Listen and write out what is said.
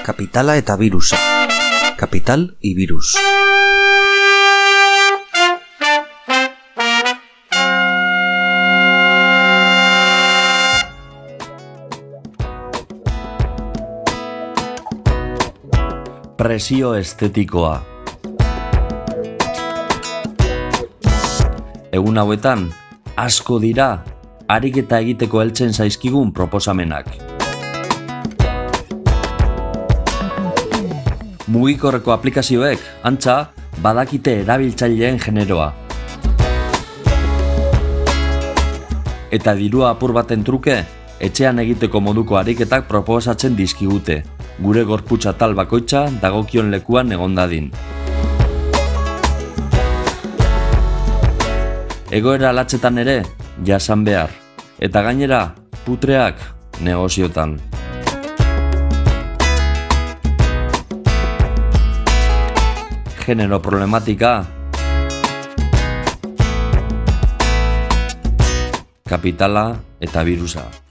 Kapitala eta birusa. Kapital y virus. Presio estetikoa. Egun hauetan, asko dira, ariketa egiteko heltzen zaizkigun proposamenak. Mugikorreko aplikazioek, antza, badakite erabiltzaileen generoa. Eta dirua apur baten truke, etxean egiteko moduko ariketak proposatzen dizkigute, gure gorputz atal bakoitza dagokion lekuan egon dadin. Egoera latzetan ere, jasan behar, eta gainera, putreak negoziotan. Genero problematika, kapitala eta birusa.